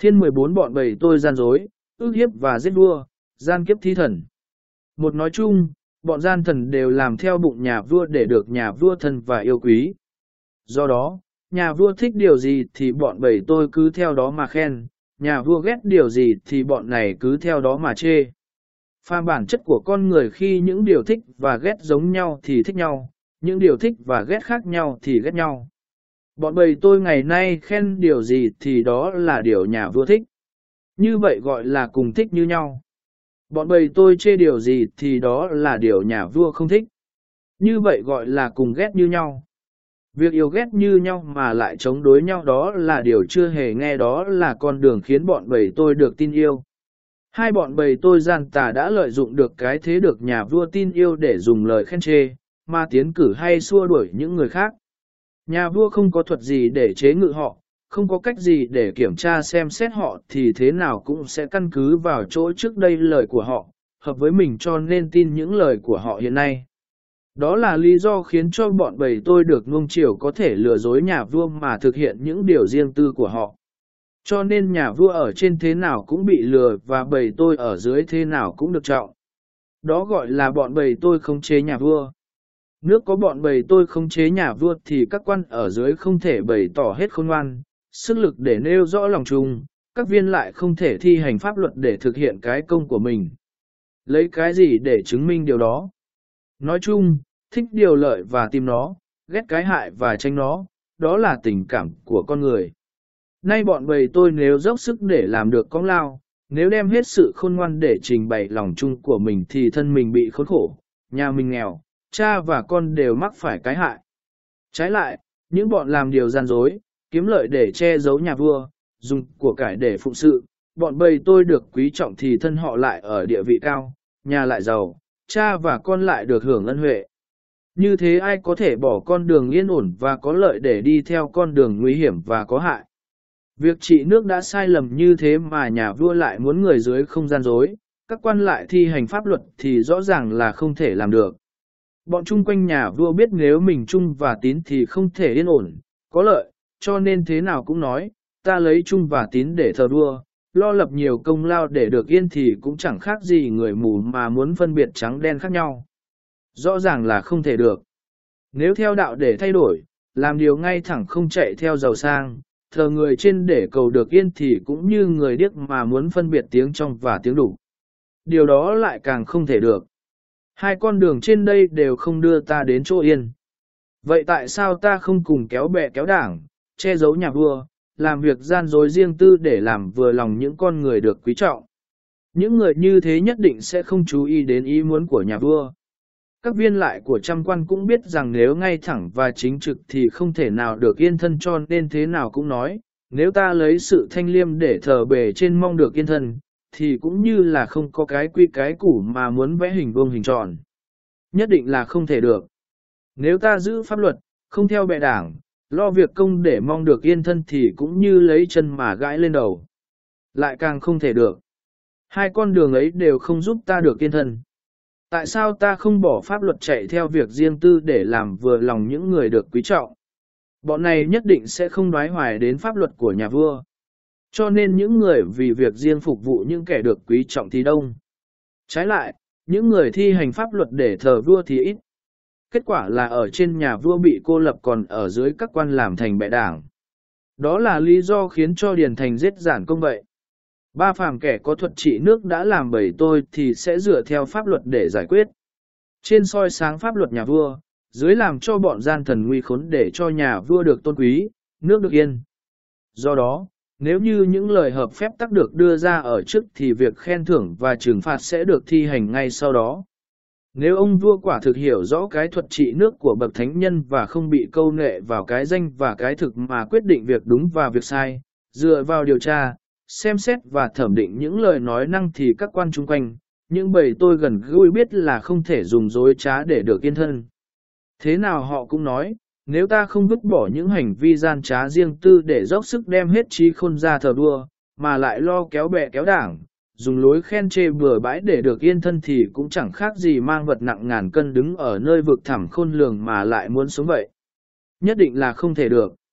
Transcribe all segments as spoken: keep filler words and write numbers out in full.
Thiên mười bốn bọn bầy tôi gian dối, ước hiếp và giết vua, gian kiếp thí thần. Một nói chung, bọn gian thần đều làm theo bụng nhà vua để được nhà vua thân và yêu quý. Do đó, nhà vua thích điều gì thì bọn bầy tôi cứ theo đó mà khen, nhà vua ghét điều gì thì bọn này cứ theo đó mà chê. Pha bản chất của con người khi những điều thích và ghét giống nhau thì thích nhau, những điều thích và ghét khác nhau thì ghét nhau. Bọn bầy tôi ngày nay khen điều gì thì đó là điều nhà vua thích. Như vậy gọi là cùng thích như nhau. Bọn bầy tôi chê điều gì thì đó là điều nhà vua không thích. Như vậy gọi là cùng ghét như nhau. Việc yêu ghét như nhau mà lại chống đối nhau đó là điều chưa hề nghe, đó là con đường khiến bọn bầy tôi được tin yêu. Hai bọn bầy tôi gian tà đã lợi dụng được cái thế được nhà vua tin yêu để dùng lời khen chê, mà tiến cử hay xua đuổi những người khác. Nhà vua không có thuật gì để chế ngự họ, không có cách gì để kiểm tra xem xét họ thì thế nào cũng sẽ căn cứ vào chỗ trước đây lời của họ, hợp với mình cho nên tin những lời của họ hiện nay. Đó là lý do khiến cho bọn bầy tôi được nuông chiều có thể lừa dối nhà vua mà thực hiện những điều riêng tư của họ. Cho nên nhà vua ở trên thế nào cũng bị lừa và bầy tôi ở dưới thế nào cũng được trọng. Đó gọi là bọn bầy tôi khống chế nhà vua. Nước có bọn bầy tôi khống chế nhà vua thì các quan ở dưới không thể bày tỏ hết khôn ngoan, sức lực để nêu rõ lòng chung, các viên lại không thể thi hành pháp luật để thực hiện cái công của mình. Lấy cái gì để chứng minh điều đó? Nói chung, thích điều lợi và tìm nó, ghét cái hại và tránh nó, đó là tình cảm của con người. Nay bọn bầy tôi nếu dốc sức để làm được công lao, nếu đem hết sự khôn ngoan để trình bày lòng chung của mình thì thân mình bị khốn khổ, nhà mình nghèo, cha và con đều mắc phải cái hại. Trái lại, những bọn làm điều gian dối, kiếm lợi để che giấu nhà vua, dùng của cải để phụng sự, bọn bầy tôi được quý trọng thì thân họ lại ở địa vị cao, nhà lại giàu, cha và con lại được hưởng ân huệ. Như thế ai có thể bỏ con đường yên ổn và có lợi để đi theo con đường nguy hiểm và có hại. Việc trị nước đã sai lầm như thế mà nhà vua lại muốn người dưới không gian dối, các quan lại thi hành pháp luật thì rõ ràng là không thể làm được. Bọn chung quanh nhà vua biết nếu mình chung và tín thì không thể yên ổn, có lợi, cho nên thế nào cũng nói, ta lấy chung và tín để thờ vua, lo lập nhiều công lao để được yên thì cũng chẳng khác gì người mù mà muốn phân biệt trắng đen khác nhau. Rõ ràng là không thể được. Nếu theo đạo để thay đổi, làm điều ngay thẳng không chạy theo giàu sang, thờ người trên để cầu được yên thì cũng như người điếc mà muốn phân biệt tiếng trong và tiếng đủ. Điều đó lại càng không thể được. Hai con đường trên đây đều không đưa ta đến chỗ yên. Vậy tại sao ta không cùng kéo bè kéo đảng, che giấu nhà vua, làm việc gian dối riêng tư để làm vừa lòng những con người được quý trọng? Những người như thế nhất định sẽ không chú ý đến ý muốn của nhà vua. Các viên lại của trăm quan cũng biết rằng nếu ngay thẳng và chính trực thì không thể nào được yên thân, cho nên thế nào cũng nói, nếu ta lấy sự thanh liêm để thờ bề trên mong được yên thân, thì cũng như là không có cái quy cái củ mà muốn vẽ hình vuông hình tròn. Nhất định là không thể được. Nếu ta giữ pháp luật, không theo bè đảng, lo việc công để mong được yên thân thì cũng như lấy chân mà gãi lên đầu. Lại càng không thể được. Hai con đường ấy đều không giúp ta được yên thân. Tại sao ta không bỏ pháp luật chạy theo việc riêng tư để làm vừa lòng những người được quý trọng? Bọn này nhất định sẽ không đoái hoài đến pháp luật của nhà vua. Cho nên những người vì việc riêng phục vụ những kẻ được quý trọng thì đông. Trái lại, những người thi hành pháp luật để thờ vua thì ít. Kết quả là ở trên nhà vua bị cô lập, còn ở dưới các quan làm thành bè đảng. Đó là lý do khiến cho Điền Thành giết Giản Công vậy. Ba phàm kẻ có thuật trị nước đã làm bầy tôi thì sẽ dựa theo pháp luật để giải quyết. Trên soi sáng pháp luật nhà vua, dưới làm cho bọn gian thần nguy khốn để cho nhà vua được tôn quý, nước được yên. Do đó, nếu như những lời hợp phép tắc được đưa ra ở trước thì việc khen thưởng và trừng phạt sẽ được thi hành ngay sau đó. Nếu ông vua quả thực hiểu rõ cái thuật trị nước của bậc thánh nhân và không bị câu nệ vào cái danh và cái thực mà quyết định việc đúng và việc sai, dựa vào điều tra, xem xét và thẩm định những lời nói năng thì các quan chung quanh, những bầy tôi gần gũi biết là không thể dùng dối trá để được yên thân. Thế nào họ cũng nói, nếu ta không vứt bỏ những hành vi gian trá riêng tư để dốc sức đem hết trí khôn ra thờ vua, mà lại lo kéo bè kéo đảng, dùng lối khen chê bừa bãi để được yên thân thì cũng chẳng khác gì mang vật nặng ngàn cân đứng ở nơi vực thẳm khôn lường mà lại muốn sống vậy. Nhất định là không thể được.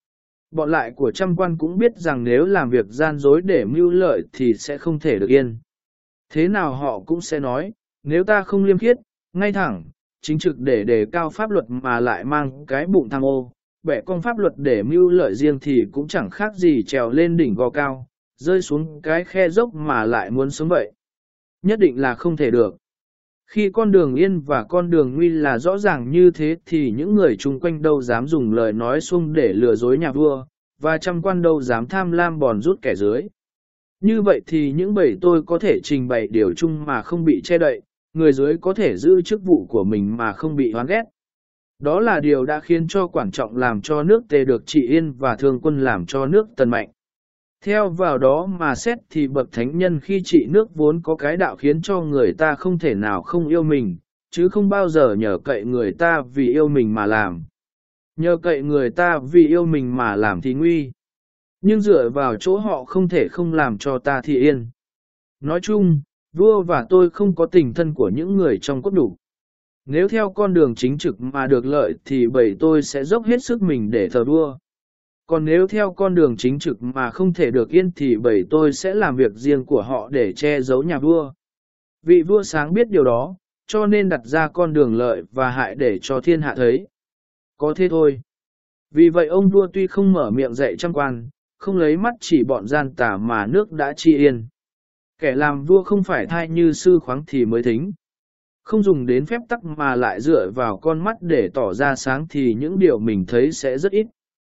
Bọn lại của trăm quan cũng biết rằng nếu làm việc gian dối để mưu lợi thì sẽ không thể được yên. Thế nào họ cũng sẽ nói, nếu ta không liêm khiết, ngay thẳng, chính trực để đề cao pháp luật mà lại mang cái bụng tham ô, bẻ cong pháp luật để mưu lợi riêng thì cũng chẳng khác gì trèo lên đỉnh gò cao, rơi xuống cái khe dốc mà lại muốn sống vậy. Nhất định là không thể được. Khi con đường yên và con đường nguy là rõ ràng như thế thì những người chung quanh đâu dám dùng lời nói xuông để lừa dối nhà vua, và trăm quan đâu dám tham lam bòn rút kẻ dưới. Như vậy thì những bầy tôi có thể trình bày điều chung mà không bị che đậy, người dưới có thể giữ chức vụ của mình mà không bị hoán ghét. Đó là điều đã khiến cho Quản Trọng làm cho nước Tề được trị yên và Thương Quân làm cho nước Tần mạnh. Theo vào đó mà xét thì bậc thánh nhân khi trị nước vốn có cái đạo khiến cho người ta không thể nào không yêu mình, chứ không bao giờ nhờ cậy người ta vì yêu mình mà làm. Nhờ cậy người ta vì yêu mình mà làm thì nguy. Nhưng dựa vào chỗ họ không thể không làm cho ta thì yên. Nói chung, vua và tôi không có tình thân của những người trong cốt đủ. Nếu theo con đường chính trực mà được lợi thì bầy tôi sẽ dốc hết sức mình để thờ vua. Còn nếu theo con đường chính trực mà không thể được yên thì bầy tôi sẽ làm việc riêng của họ để che giấu nhà vua. Vị vua sáng biết điều đó, cho nên đặt ra con đường lợi và hại để cho thiên hạ thấy. Có thế thôi. Vì vậy ông vua tuy không mở miệng dạy trăm quan, không lấy mắt chỉ bọn gian tà mà nước đã tri yên. Kẻ làm vua không phải thai như sư khoáng thì mới thính. Không dùng đến phép tắc mà lại dựa vào con mắt để tỏ ra sáng thì những điều mình thấy sẽ rất ít.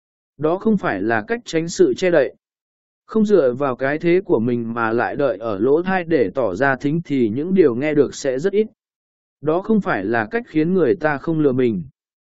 Đó không phải là cách tránh sự che đậy. Không dựa vào cái thế của mình mà lại đợi ở lỗ tai để tỏ ra thính thì những điều nghe được sẽ rất ít. Đó không phải là cách khiến người ta không lừa mình.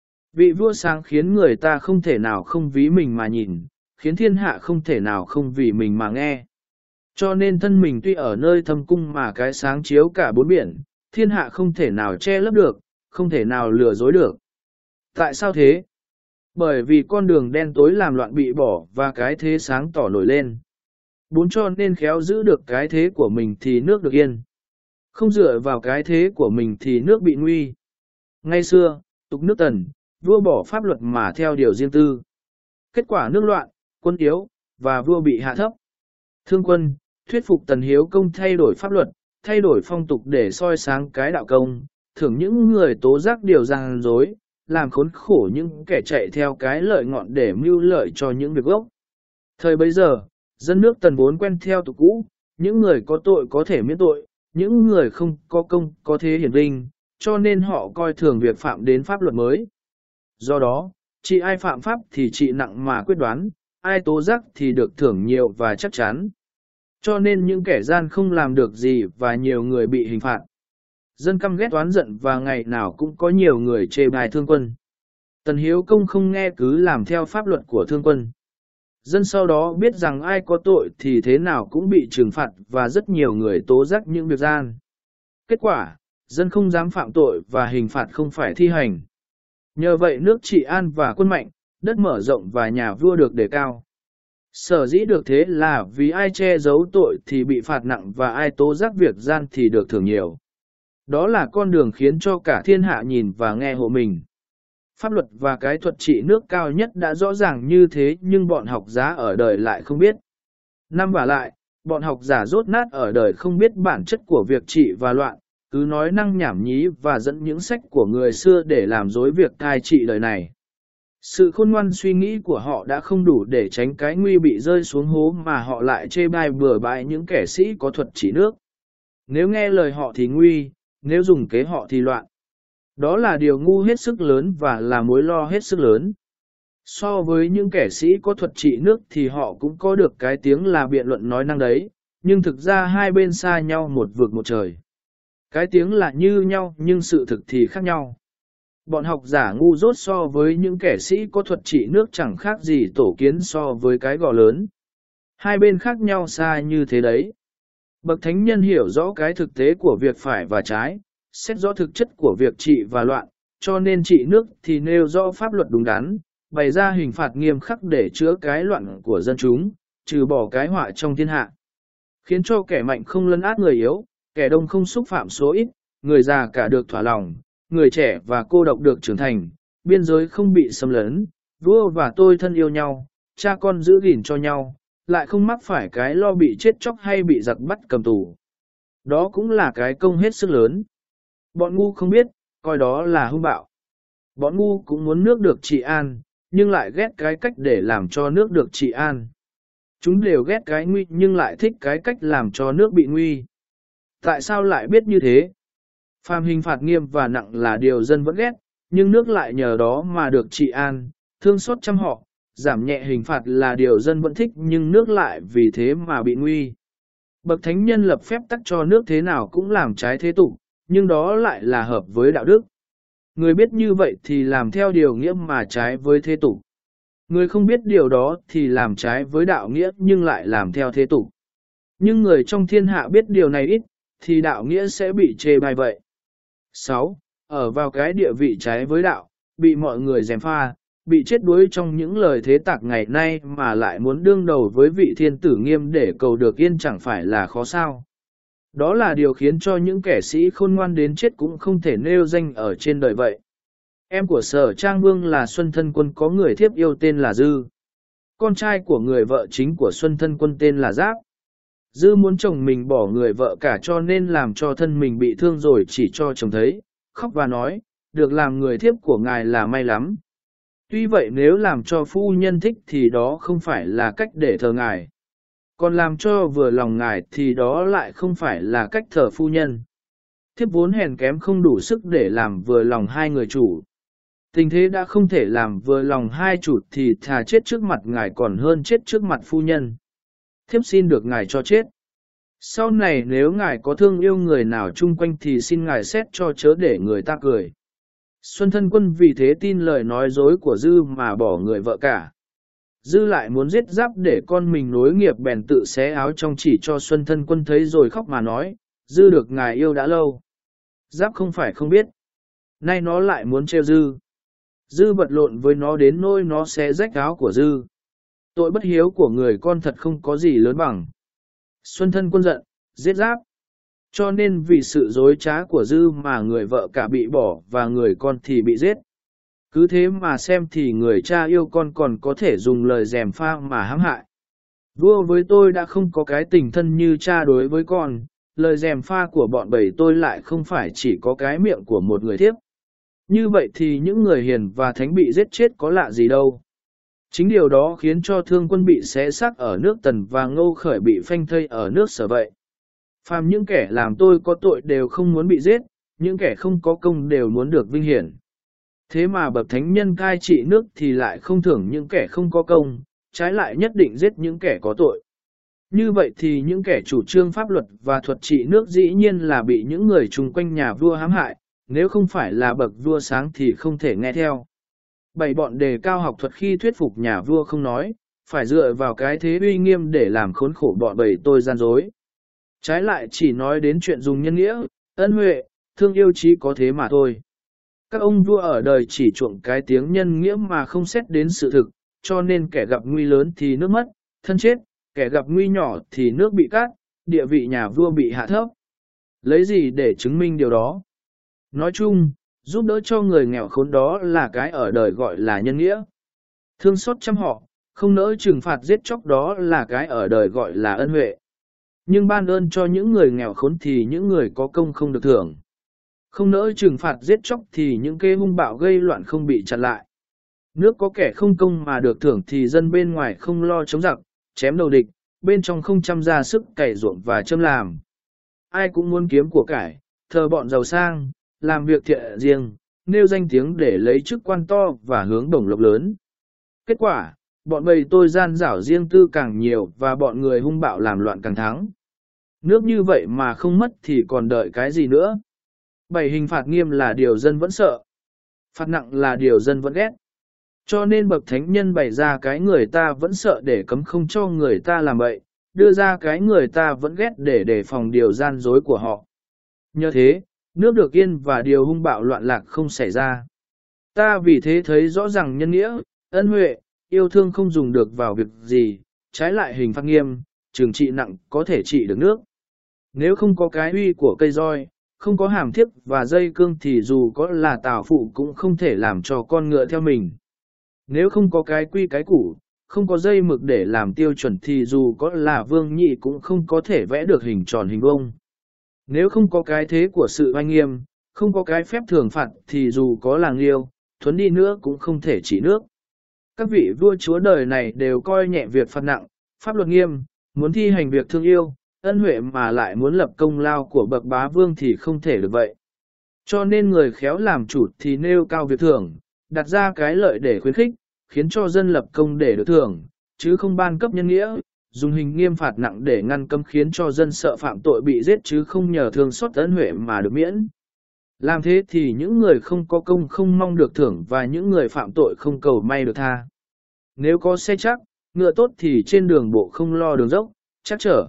Vị vua sáng khiến người ta không thể nào không ví mình mà nhìn, khiến thiên hạ không thể nào không vì mình mà nghe. Cho nên thân mình tuy ở nơi thâm cung mà cái sáng chiếu cả bốn biển, thiên hạ không thể nào che lấp được, không thể nào lừa dối được. Tại sao thế? Bởi vì con đường đen tối làm loạn bị bỏ và cái thế sáng tỏ nổi lên. Bốn cho nên khéo giữ được cái thế của mình thì nước được yên. Không dựa vào cái thế của mình thì nước bị nguy. Ngay xưa, tục nước Tần, vua bỏ pháp luật mà theo điều riêng tư. Kết quả nước loạn, quân yếu, và vua bị hạ thấp. Thương Quân, thuyết phục Tần Hiếu Công thay đổi pháp luật, thay đổi phong tục để soi sáng cái đạo công, thưởng những người tố giác điều gian dối, làm khốn khổ những kẻ chạy theo cái lợi ngọn để mưu lợi cho những việc gốc. Thời bấy giờ, dân nước Tần vốn quen theo tục cũ, những người có tội có thể miễn tội, những người không có công có thế hiển vinh, cho nên họ coi thường việc phạm đến pháp luật mới. Do đó, trị ai phạm pháp thì trị nặng mà quyết đoán, ai tố giác thì được thưởng nhiều và chắc chắn. Cho nên những kẻ gian không làm được gì và nhiều người bị hình phạt. Dân căm ghét oán giận và ngày nào cũng có nhiều người chê bai Thương Quân. Tần Hiếu Công không nghe cứ làm theo pháp luật của Thương Quân. Dân sau đó biết rằng ai có tội thì thế nào cũng bị trừng phạt và rất nhiều người tố giác những việc gian. Kết quả, dân không dám phạm tội và hình phạt không phải thi hành. Nhờ vậy nước trị an và quân mạnh, đất mở rộng và nhà vua được đề cao. Sở dĩ được thế là vì ai che giấu tội thì bị phạt nặng và ai tố giác việc gian thì được thưởng nhiều. Đó là con đường khiến cho cả thiên hạ nhìn và nghe hộ mình. Pháp luật và cái thuật trị nước cao nhất đã rõ ràng như thế nhưng bọn học giả ở đời lại không biết. Năm và lại, bọn học giả rốt nát ở đời không biết bản chất của việc trị và loạn, cứ nói năng nhảm nhí và dẫn những sách của người xưa để làm dối việc cai trị đời này. Sự khôn ngoan suy nghĩ của họ đã không đủ để tránh cái nguy bị rơi xuống hố mà họ lại chê bai bừa bãi những kẻ sĩ có thuật trị nước. Nếu nghe lời họ thì nguy, nếu dùng kế họ thì loạn. Đó là điều ngu hết sức lớn và là mối lo hết sức lớn. So với những kẻ sĩ có thuật trị nước thì họ cũng có được cái tiếng là biện luận nói năng đấy, nhưng thực ra hai bên xa nhau một vực một trời. Cái tiếng là như nhau nhưng sự thực thì khác nhau. Bọn học giả ngu dốt so với những kẻ sĩ có thuật trị nước chẳng khác gì tổ kiến so với cái gò lớn. Hai bên khác nhau xa như thế đấy. Bậc thánh nhân hiểu rõ cái thực tế của việc phải và trái, xét rõ thực chất của việc trị và loạn, cho nên trị nước thì nêu rõ pháp luật đúng đắn, bày ra hình phạt nghiêm khắc để chữa cái loạn của dân chúng, trừ bỏ cái họa trong thiên hạ. Khiến cho kẻ mạnh không lấn át người yếu, kẻ đông không xúc phạm số ít, người già cả được thỏa lòng, người trẻ và cô độc được trưởng thành, biên giới không bị xâm lấn, vua và tôi thân yêu nhau, cha con giữ gìn cho nhau, lại không mắc phải cái lo bị chết chóc hay bị giặc bắt cầm tù. Đó cũng là cái công hết sức lớn. Bọn ngu không biết, coi đó là hung bạo. Bọn ngu cũng muốn nước được trị an, nhưng lại ghét cái cách để làm cho nước được trị an. Chúng đều ghét cái nguy nhưng lại thích cái cách làm cho nước bị nguy. Tại sao lại biết như thế? Phàm hình phạt nghiêm và nặng là điều dân vẫn ghét, nhưng nước lại nhờ đó mà được trị an, thương xót chăm họ, giảm nhẹ hình phạt là điều dân vẫn thích nhưng nước lại vì thế mà bị nguy. Bậc thánh nhân lập phép tắc cho nước thế nào cũng làm trái thế tục, nhưng đó lại là hợp với đạo đức. Người biết như vậy thì làm theo điều nghĩa mà trái với thế tục. Người không biết điều đó thì làm trái với đạo nghĩa nhưng lại làm theo thế tục. Nhưng người trong thiên hạ biết điều này ít, thì đạo nghĩa sẽ bị chê bai vậy. sáu. Ở vào cái địa vị trái với đạo, bị mọi người gièm pha, bị chết đuối trong những lời thế tạc ngày nay mà lại muốn đương đầu với vị thiên tử nghiêm để cầu được yên chẳng phải là khó sao. Đó là điều khiến cho những kẻ sĩ khôn ngoan đến chết cũng không thể nêu danh ở trên đời vậy. Em của Sở Trang Vương là Xuân Thân Quân có người thiếp yêu tên là Dư. Con trai của người vợ chính của Xuân Thân Quân tên là Giáp. Dư muốn chồng mình bỏ người vợ cả cho nên làm cho thân mình bị thương rồi chỉ cho chồng thấy, khóc và nói, được làm người thiếp của ngài là may lắm. Tuy vậy nếu làm cho phu nhân thích thì đó không phải là cách để thờ ngài. Còn làm cho vừa lòng ngài thì đó lại không phải là cách thờ phu nhân. Thiếp vốn hèn kém không đủ sức để làm vừa lòng hai người chủ. Tình thế đã không thể làm vừa lòng hai chủ thì thà chết trước mặt ngài còn hơn chết trước mặt phu nhân. Thiếp xin được ngài cho chết. Sau này nếu ngài có thương yêu người nào chung quanh thì xin ngài xét cho chớ để người ta cười. Xuân Thân Quân vì thế tin lời nói dối của Dư mà bỏ người vợ cả. Dư lại muốn giết Giáp để con mình nối nghiệp bèn tự xé áo trong chỉ cho Xuân Thân Quân thấy rồi khóc mà nói, Dư được ngài yêu đã lâu. Giáp không phải không biết. Nay nó lại muốn trêu Dư. Dư bật lộn với nó đến nỗi nó xé rách áo của Dư. Tội bất hiếu của người con thật không có gì lớn bằng. Xuân Thân Quân giận, giết Giáp. Cho nên vì sự dối trá của Dư mà người vợ cả bị bỏ và người con thì bị giết. Cứ thế mà xem thì người cha yêu con còn có thể dùng lời gièm pha mà hãm hại. Vua với tôi đã không có cái tình thân như cha đối với con, lời gièm pha của bọn bầy tôi lại không phải chỉ có cái miệng của một người thiếp. Như vậy thì những người hiền và thánh bị giết chết có lạ gì đâu. Chính điều đó khiến cho Thương Quân bị xé xác ở nước Tần và Ngô Khởi bị phanh thây ở nước Sở vậy. Phàm những kẻ làm tôi có tội đều không muốn bị giết, những kẻ không có công đều muốn được vinh hiển. Thế mà bậc thánh nhân cai trị nước thì lại không thưởng những kẻ không có công, trái lại nhất định giết những kẻ có tội. Như vậy thì những kẻ chủ trương pháp luật và thuật trị nước dĩ nhiên là bị những người chung quanh nhà vua hãm hại, nếu không phải là bậc vua sáng thì không thể nghe theo. Bảy bọn đề cao học thuật khi thuyết phục nhà vua không nói, phải dựa vào cái thế uy nghiêm để làm khốn khổ bọn bầy tôi gian dối. Trái lại chỉ nói đến chuyện dùng nhân nghĩa, ân huệ, thương yêu chí có thế mà thôi. Các ông vua ở đời chỉ chuộng cái tiếng nhân nghĩa mà không xét đến sự thực, cho nên kẻ gặp nguy lớn thì nước mất, thân chết, kẻ gặp nguy nhỏ thì nước bị cát, địa vị nhà vua bị hạ thấp. Lấy gì để chứng minh điều đó? Nói chung, giúp đỡ cho người nghèo khốn đó là cái ở đời gọi là nhân nghĩa. Thương xót chăm họ, không nỡ trừng phạt giết chóc đó là cái ở đời gọi là ân huệ. Nhưng ban ơn cho những người nghèo khốn thì những người có công không được thưởng. Không nỡ trừng phạt giết chóc thì những kẻ hung bạo gây loạn không bị chặn lại. Nước có kẻ không công mà được thưởng thì dân bên ngoài không lo chống giặc, chém đầu địch, bên trong không chăm ra sức cày ruộng và châm làm. Ai cũng muốn kiếm của cải, thờ bọn giàu sang, làm việc thiện riêng, nêu danh tiếng để lấy chức quan to và hướng đồng lộc lớn. Kết quả, bọn bầy tôi gian dảo riêng tư càng nhiều và bọn người hung bạo làm loạn càng thắng. Nước như vậy mà không mất thì còn đợi cái gì nữa? Bảy hình phạt nghiêm là điều dân vẫn sợ. Phạt nặng là điều dân vẫn ghét. Cho nên bậc thánh nhân bày ra cái người ta vẫn sợ để cấm không cho người ta làm vậy, đưa ra cái người ta vẫn ghét để đề phòng điều gian dối của họ. Nhờ thế, nước được yên và điều hung bạo loạn lạc không xảy ra. Ta vì thế thấy rõ ràng nhân nghĩa, ân huệ, yêu thương không dùng được vào việc gì, trái lại hình phạt nghiêm, trừng trị nặng có thể trị được nước. Nếu không có cái uy của cây roi, không có hàm thiếc và dây cương thì dù có là tào phụ cũng không thể làm cho con ngựa theo mình. Nếu không có cái quy cái củ, không có dây mực để làm tiêu chuẩn thì dù có là vương nhị cũng không có thể vẽ được hình tròn hình vuông. Nếu không có cái thế của sự oai nghiêm, không có cái phép thường phạt thì dù có làng liêu, thuấn đi nữa cũng không thể chỉ nước. Các vị vua chúa đời này đều coi nhẹ việc phạt nặng, pháp luật nghiêm, muốn thi hành việc thương yêu, ân huệ mà lại muốn lập công lao của bậc bá vương thì không thể được vậy. Cho nên người khéo làm chủ thì nêu cao việc thưởng, đặt ra cái lợi để khuyến khích, khiến cho dân lập công để được thưởng, chứ không ban cấp nhân nghĩa, dùng hình nghiêm phạt nặng để ngăn cấm khiến cho dân sợ phạm tội bị giết chứ không nhờ thương xót ân huệ mà được miễn. Làm thế thì những người không có công không mong được thưởng và những người phạm tội không cầu may được tha. Nếu có xe chắc, ngựa tốt thì trên đường bộ không lo đường dốc, chắc trở.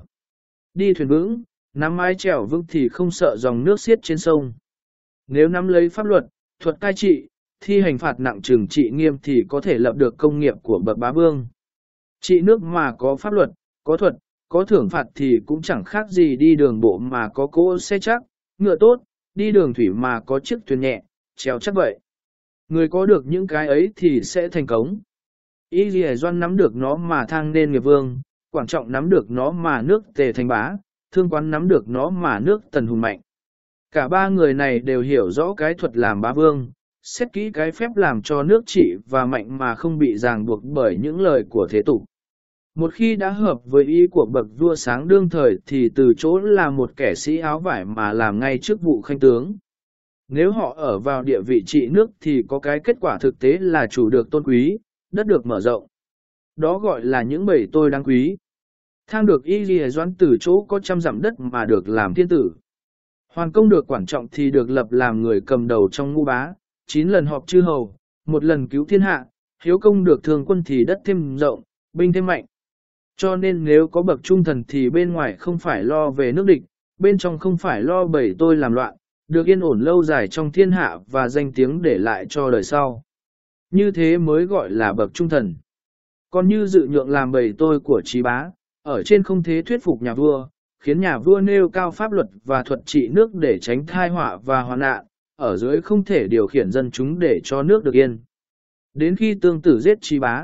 Đi thuyền vững, nắm mái chèo vững thì không sợ dòng nước xiết trên sông. Nếu nắm lấy pháp luật, thuật cai trị, thi hành phạt nặng trừng trị nghiêm thì có thể lập được công nghiệp của bậc bá vương. Trị nước mà có pháp luật, có thuật, có thưởng phạt thì cũng chẳng khác gì đi đường bộ mà có cỗ xe chắc, ngựa tốt, đi đường thủy mà có chiếc thuyền nhẹ, trèo chắc vậy. Người có được những cái ấy thì sẽ thành công. Y Lì Doan nắm được nó mà thăng nên nghiệp vương, Quảng Trọng nắm được nó mà nước Tề thành bá, Thương Quán nắm được nó mà nước Tần hùng mạnh. Cả ba người này đều hiểu rõ cái thuật làm bá vương, xét kỹ cái phép làm cho nước trị và mạnh mà không bị ràng buộc bởi những lời của thế tục. Một khi đã hợp với ý của bậc vua sáng đương thời thì từ chỗ là một kẻ sĩ áo vải mà làm ngay chức vụ khanh tướng. Nếu họ ở vào địa vị trị nước thì có cái kết quả thực tế là chủ được tôn quý, đất được mở rộng. Đó gọi là những bầy tôi đáng quý. Thang được Y Lì Doãn từ chỗ có trăm dặm đất mà được làm thiên tử. Hoàn Công được Quảng Trọng thì được lập làm người cầm đầu trong ngũ bá, chín lần họp chư hầu, một lần cứu thiên hạ. Hiếu Công được Thường Quân thì đất thêm rộng, binh thêm mạnh. Cho nên nếu có bậc trung thần thì bên ngoài không phải lo về nước địch, bên trong không phải lo bầy tôi làm loạn, được yên ổn lâu dài trong thiên hạ và danh tiếng để lại cho đời sau. Như thế mới gọi là bậc trung thần. Còn như Dự Nhượng làm bầy tôi của Trí Bá, ở trên không thế thuyết phục nhà vua, khiến nhà vua nêu cao pháp luật và thuật trị nước để tránh thai họa và hoạn nạn, ở dưới không thể điều khiển dân chúng để cho nước được yên. Đến khi Tương Tử giết Trí Bá,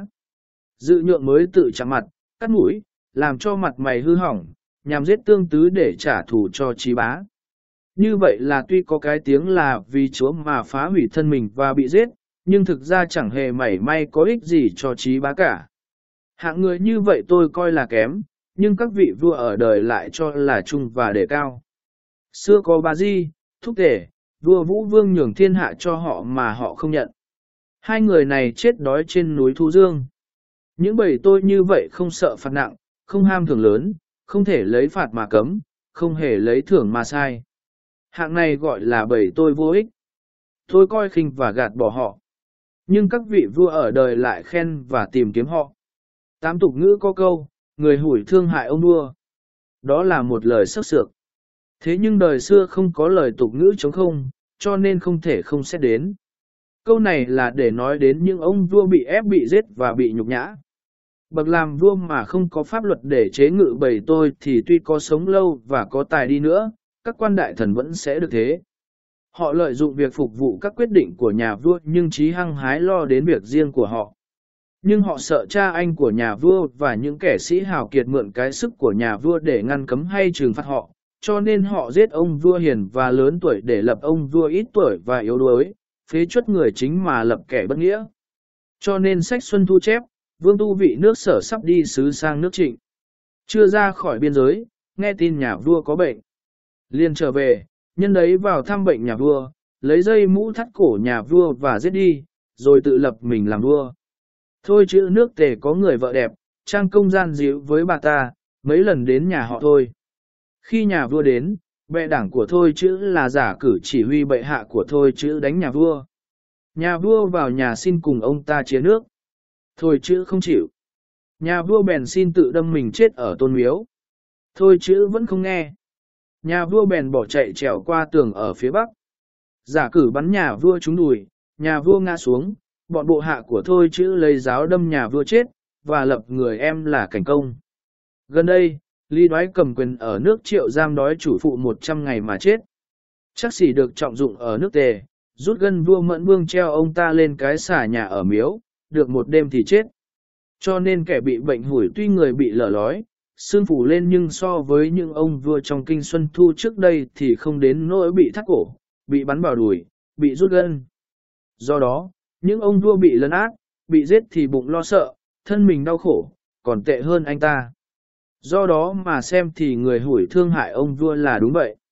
Dự Nhượng mới tự chạm mặt, cắt mũi, làm cho mặt mày hư hỏng, nhằm giết Tương Tứ để trả thù cho Trí Bá. Như vậy là tuy có cái tiếng là vì chúa mà phá hủy thân mình và bị giết, nhưng thực ra chẳng hề mảy may có ích gì cho Trí Bá cả. Hạng người như vậy tôi coi là kém, nhưng các vị vua ở đời lại cho là trung và đề cao. Xưa có Bá Di, Thúc Tể, vua Vũ Vương nhường thiên hạ cho họ mà họ không nhận. Hai người này chết đói trên núi Thu Dương. Những bầy tôi như vậy không sợ phạt nặng, không ham thưởng lớn, không thể lấy phạt mà cấm, không hề lấy thưởng mà sai. Hạng này gọi là bầy tôi vô ích. Tôi coi khinh và gạt bỏ họ. Nhưng các vị vua ở đời lại khen và tìm kiếm họ. Tám tục ngữ có câu, người hủi thương hại ông vua. Đó là một lời sắc sược. Thế nhưng đời xưa không có lời tục ngữ trống không, cho nên không thể không xét đến. Câu này là để nói đến những ông vua bị ép bị giết và bị nhục nhã. Bậc làm vua mà không có pháp luật để chế ngự bầy tôi thì tuy có sống lâu và có tài đi nữa, các quan đại thần vẫn sẽ được thế. Họ lợi dụng việc phục vụ các quyết định của nhà vua nhưng chí hăng hái lo đến việc riêng của họ. Nhưng họ sợ cha anh của nhà vua và những kẻ sĩ hào kiệt mượn cái sức của nhà vua để ngăn cấm hay trừng phạt họ, cho nên họ giết ông vua hiền và lớn tuổi để lập ông vua ít tuổi và yếu đuối, phế truất người chính mà lập kẻ bất nghĩa. Cho nên sách Xuân Thu chép, Vương Tu vị nước Sở sắp đi sứ sang nước Trịnh. Chưa ra khỏi biên giới, nghe tin nhà vua có bệnh. Liền trở về, nhân đấy vào thăm bệnh nhà vua, lấy dây mũ thắt cổ nhà vua và giết đi, rồi tự lập mình làm vua. Thôi chữ nước Tề có người vợ đẹp, trang công gian dịu với bà ta, mấy lần đến nhà họ thôi. Khi nhà vua đến, bệ đảng của Thôi chữ là giả cử chỉ huy bệ hạ của Thôi chữ đánh nhà vua. Nhà vua vào nhà xin cùng ông ta chia nước. Thôi chữ không chịu. Nhà vua bèn xin tự đâm mình chết ở tôn miếu. Thôi chữ vẫn không nghe. Nhà vua bèn bỏ chạy trèo qua tường ở phía bắc. Giả cử bắn nhà vua trúng đùi, nhà vua ngã xuống, bọn bộ hạ của Thôi chữ lấy giáo đâm nhà vua chết, và lập người em là Cảnh Công. Gần đây, Lý Đoái cầm quyền ở nước Triệu giam đói chủ phụ một trăm ngày mà chết. Chắc xỉ được trọng dụng ở nước Tề, rút gân vua Mẫn Vương treo ông ta lên cái xà nhà ở miếu, được một đêm thì chết. Cho nên kẻ bị bệnh hủi tuy người bị lở lói, xương phủ lên nhưng so với những ông vua trong kinh Xuân Thu trước đây thì không đến nỗi bị thắt cổ, bị bắn vào đùi, bị rút gân. Do đó, những ông vua bị lấn át, bị giết thì bụng lo sợ, thân mình đau khổ, còn tệ hơn anh ta. Do đó mà xem thì người hủi thương hại ông vua là đúng vậy.